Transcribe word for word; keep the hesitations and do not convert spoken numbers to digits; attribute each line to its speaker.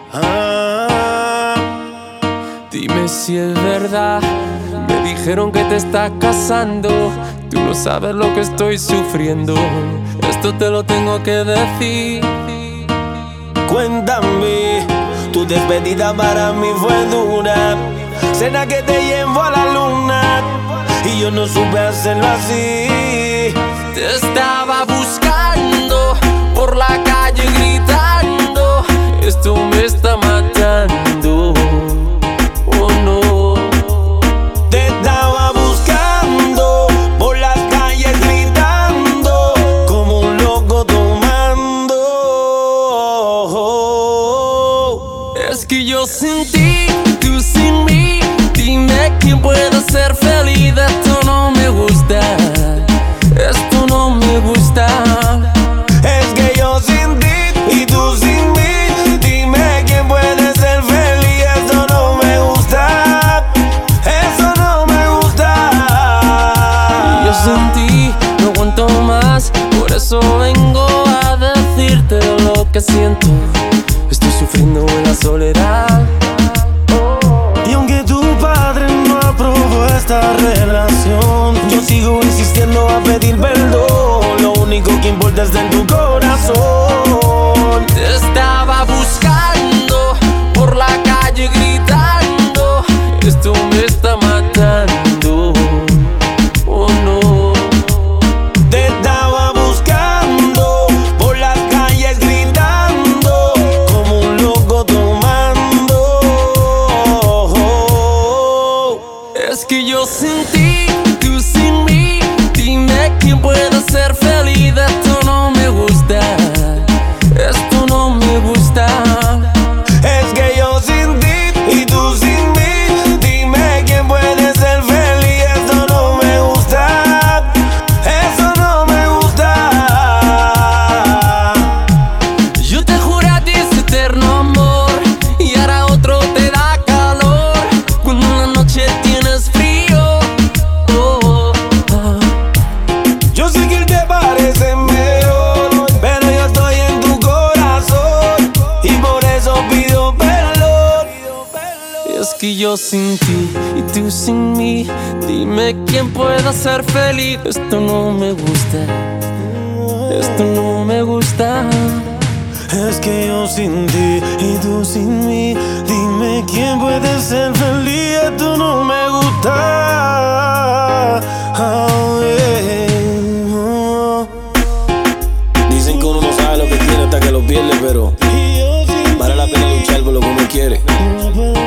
Speaker 1: Ah,
Speaker 2: Dime si es verdad. Me dijeron que te estás casando. Tú no sabes lo que estoy sufriendo. Esto te lo tengo que decir.
Speaker 1: cuéntame, tu despedida para mí fue dura. Cena que te llevó a la luna y yo no supe hacerlo así.
Speaker 2: Te estaba buscando por la calle gritando. Esto me está matando. Oh no.
Speaker 1: Te estaba buscando por las calles gritando como un loco tomando.
Speaker 2: Es que yo sin ti, tú sin mí. Dime quién puede ser feliz. Esto no me gusta. Esto no me gusta.
Speaker 1: Es que yo sin ti y tú sin mí. Dime quién puede ser feliz. Eso no me gusta. Eso no me gusta.
Speaker 2: Yo sin ti no aguanto más. Por eso vengo a decirte lo que siento. Estoy sufriendo en la soledad.
Speaker 1: Y aunque tu padre no aprobó esta relación, yo sigo insistiendo a pedir perdón. Lo único que importa es en tu corazón.
Speaker 2: Te estaba buscando por la calle gritando. Esto me está matando. Oh no.
Speaker 1: Te estaba buscando por las calles gritando como un loco tomando.
Speaker 2: Es que yo sin ti, tú sin mí. Dime quién puede ser feliz. Esto no me gusta. Esto no me gusta.
Speaker 1: Es que yo sin ti y tú sin mí. Dime quién puede ser feliz. Eso no me gusta. Eso no me gusta.
Speaker 2: Yo te juré a ti ese eterno amor y ahora otro te da calor cuando en la noche tienes frío. Oh, oh.
Speaker 1: Yo sé que él te parece mejor, pero yo estoy en tu corazón y por eso pido perdón.
Speaker 2: Es que yo sin ti y tú sin mí. Dime quién pueda ser feliz. Esto no me gusta. Esto no me gusta.
Speaker 1: Es que yo sin ti y tú sin mí. Dime quién puede ser feliz. Esto no me gusta. Oh, yeah. Oh. Dicen que uno no sabe lo que tiene hasta que lo pierde, pero vale la pena luchar por lo que uno quiere.